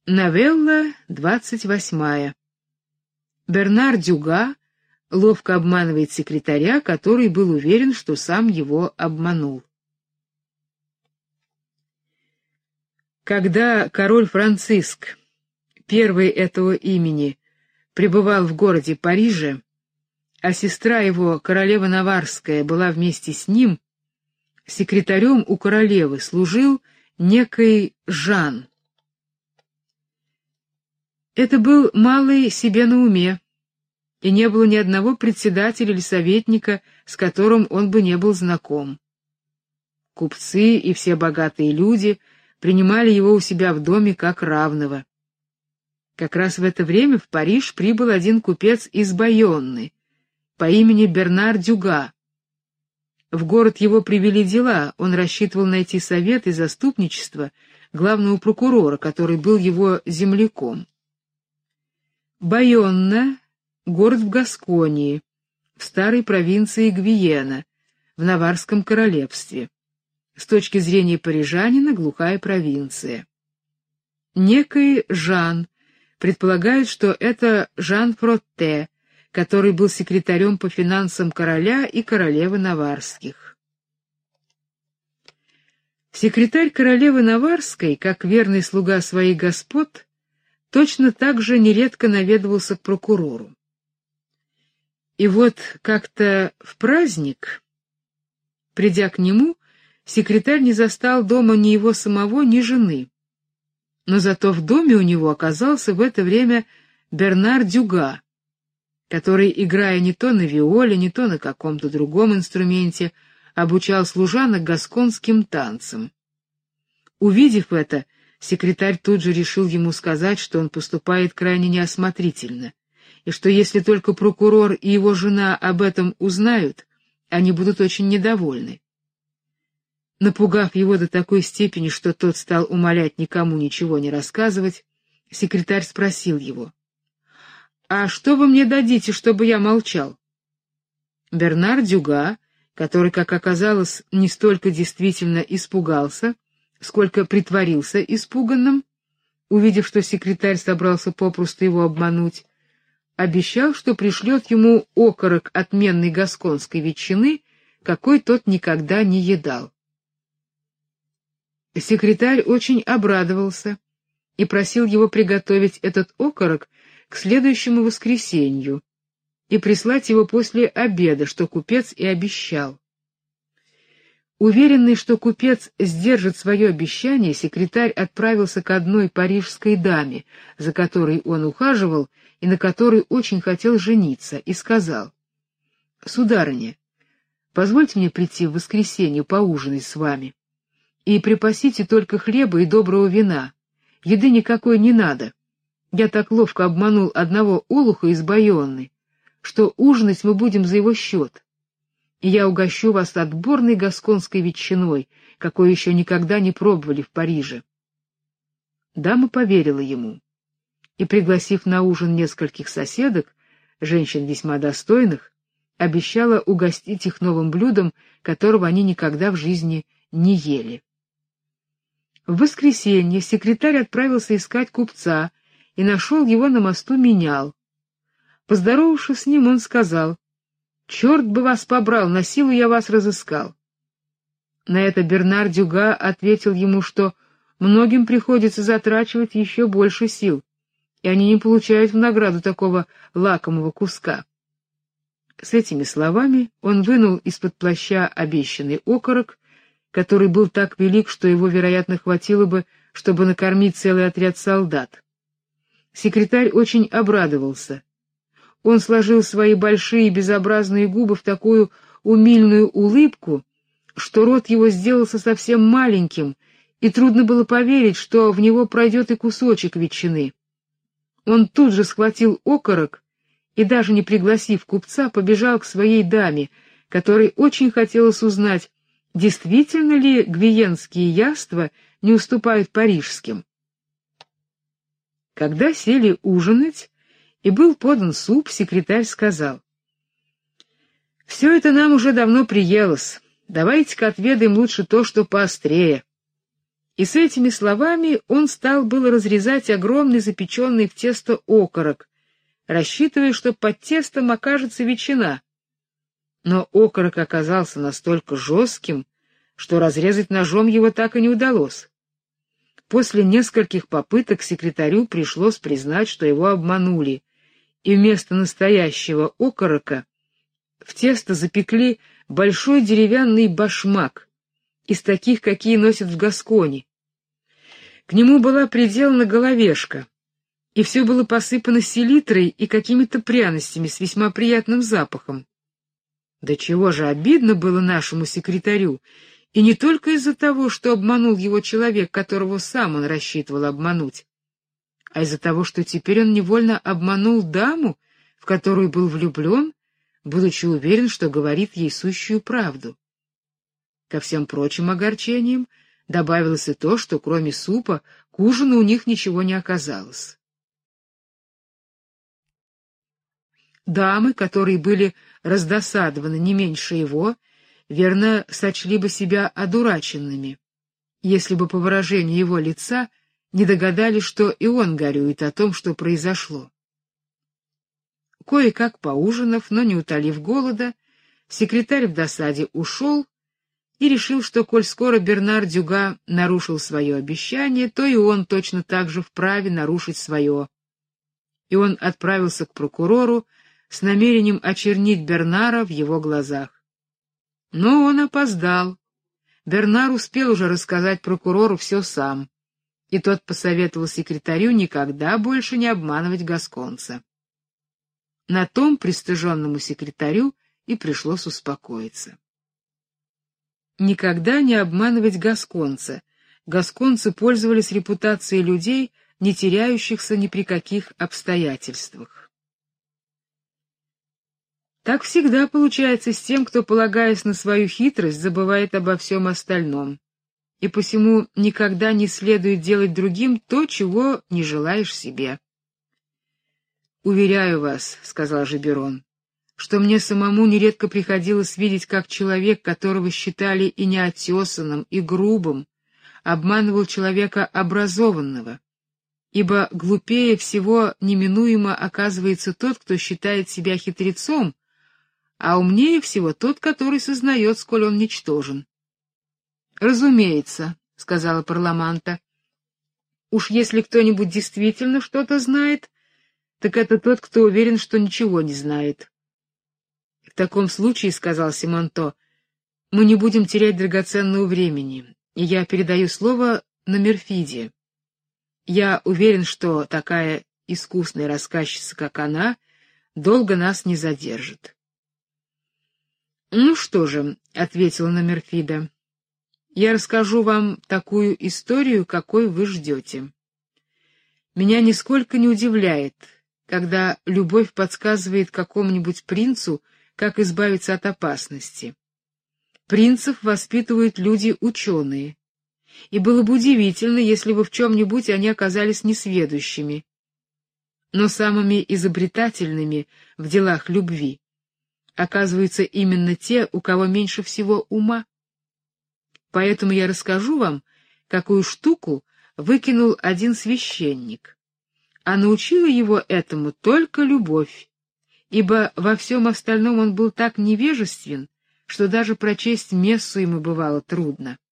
Новелла 28. Бернар Дюга ловко обманывает секретаря, который был уверен, что сам его обманул. Когда король Франциск, первый этого имени, пребывал в городе Париже, а сестра его, королева Наварская, была вместе с ним, секретарем у королевы служил некий Жан. Это был малый себе на уме, и не было ни одного председателя или советника, с которым он бы не был знаком. Купцы и все богатые люди принимали его у себя в доме как равного. Как раз в это время в Париж прибыл один купец из Байонны по имени Бернар Дюга. В город его привели дела, он рассчитывал найти совет и заступничество главного прокурора, который был его земляком. Байонна — город в Гасконии, в старой провинции Гвиена, в Наварском королевстве. С точки зрения парижанина, глухая провинция. Некий Жан предполагает, что это Жан Фротте, который был секретарем по финансам короля и королевы Наварских. Секретарь королевы Наварской, как верный слуга своих господ, точно так же нередко наведывался к прокурору. И вот как-то в праздник, придя к нему, секретарь не застал дома ни его самого, ни жены. Но зато в доме у него оказался в это время Бернар Дюга, который, играя не то на виоле, не то на каком-то другом инструменте, обучал служанок гасконским танцам. Увидев это, секретарь тут же решил ему сказать, что он поступает крайне неосмотрительно, и что если только прокурор и его жена об этом узнают, они будут очень недовольны. Напугав его до такой степени, что тот стал умолять никому ничего не рассказывать, секретарь спросил его: «А что вы мне дадите, чтобы я молчал?» Бернар Дюга, который, как оказалось, не столько действительно испугался, сколько притворился испуганным, увидев, что секретарь собрался попросту его обмануть, обещал, что пришлет ему окорок отменной гасконской ветчины, какой тот никогда не едал. Секретарь очень обрадовался и просил его приготовить этот окорок к следующему воскресенью и прислать его после обеда, что купец и обещал. Уверенный, что купец сдержит свое обещание, секретарь отправился к одной парижской даме, за которой он ухаживал и на которой очень хотел жениться, и сказал: «Сударыня, позвольте мне прийти в воскресенье поужинать с вами, и припасите только хлеба и доброго вина, еды никакой не надо. Я так ловко обманул одного олуха из Байонны, что ужинать мы будем за его счет. И я угощу вас отборной гасконской ветчиной, какой еще никогда не пробовали в Париже». Дама поверила ему и, пригласив на ужин нескольких соседок, женщин весьма достойных, обещала угостить их новым блюдом, которого они никогда в жизни не ели. В воскресенье секретарь отправился искать купца и нашел его на мосту Менял. Поздоровавшись с ним, он сказал: «Черт бы вас побрал, на силу я вас разыскал». На это Бернар Дюга ответил ему, что многим приходится затрачивать еще больше сил, и они не получают в награду такого лакомого куска. С этими словами он вынул из-под плаща обещанный окорок, который был так велик, что его, вероятно, хватило бы, чтобы накормить целый отряд солдат. Секретарь очень обрадовался. Он сложил свои большие безобразные губы в такую умильную улыбку, что рот его сделался совсем маленьким, и трудно было поверить, что в него пройдет и кусочек ветчины. Он тут же схватил окорок и, даже не пригласив купца, побежал к своей даме, которой очень хотелось узнать, действительно ли гвиенские яства не уступают парижским. Когда сели ужинать и был подан суп, секретарь сказал: «Все это нам уже давно приелось, давайте-ка отведаем лучше то, что поострее». И с этими словами он стал было разрезать огромный запеченный в тесто окорок, рассчитывая, что под тестом окажется ветчина. Но окорок оказался настолько жестким, что разрезать ножом его так и не удалось. После нескольких попыток секретарю пришлось признать, что его обманули, и вместо настоящего окорока в тесто запекли большой деревянный башмак, из таких, какие носят в Гасконе. К нему была приделана головешка, и все было посыпано селитрой и какими-то пряностями с весьма приятным запахом. Да чего же обидно было нашему секретарю, и не только из-за того, что обманул его человек, которого сам он рассчитывал обмануть, а из-за того, что теперь он невольно обманул даму, в которую был влюблен, будучи уверен, что говорит ей сущую правду. Ко всем прочим огорчениям добавилось и то, что кроме супа к ужину у них ничего не оказалось. Дамы, которые были раздосадованы не меньше его, верно, сочли бы себя одураченными, если бы по выражению его лица не догадались, что и он горюет о том, что произошло. Кое-как поужинав, но не утолив голода, секретарь в досаде ушел и решил, что коль скоро Бернар Дюга нарушил свое обещание, то и он точно так же вправе нарушить свое. И он отправился к прокурору с намерением очернить Бернара в его глазах. Но он опоздал. Бернар успел уже рассказать прокурору все сам, и тот посоветовал секретарю никогда больше не обманывать гасконца. На том пристыженному секретарю и пришлось успокоиться. Никогда не обманывать гасконца. Гасконцы пользовались репутацией людей, не теряющихся ни при каких обстоятельствах. Так всегда получается с тем, кто, полагаясь на свою хитрость, забывает обо всем остальном, и посему никогда не следует делать другим то, чего не желаешь себе. «Уверяю вас, — сказал Жиберон, — что мне самому нередко приходилось видеть, как человек, которого считали и неотесанным, и грубым, обманывал человека образованного, ибо глупее всего неминуемо оказывается тот, кто считает себя хитрецом, а умнее всего тот, который сознает, сколь он ничтожен». «Разумеется, — сказала Парламанта, — уж если кто-нибудь действительно что-то знает, так это тот, кто уверен, что ничего не знает». «В таком случае, — сказал Симонто, — мы не будем терять драгоценного времени, и я передаю слово Номерфиде. Я уверен, что такая искусная рассказчица, как она, долго нас не задержит». «Ну что же, — ответила Номерфида, — я расскажу вам такую историю, какой вы ждете. Меня нисколько не удивляет, когда любовь подсказывает какому-нибудь принцу, как избавиться от опасности. Принцев воспитывают люди-ученые, и было бы удивительно, если бы в чем-нибудь они оказались несведущими. Но самыми изобретательными в делах любви оказываются именно те, у кого меньше всего ума. Поэтому я расскажу вам, какую штуку выкинул один священник, а научила его этому только любовь, ибо во всем остальном он был так невежествен, что даже прочесть мессу ему бывало трудно.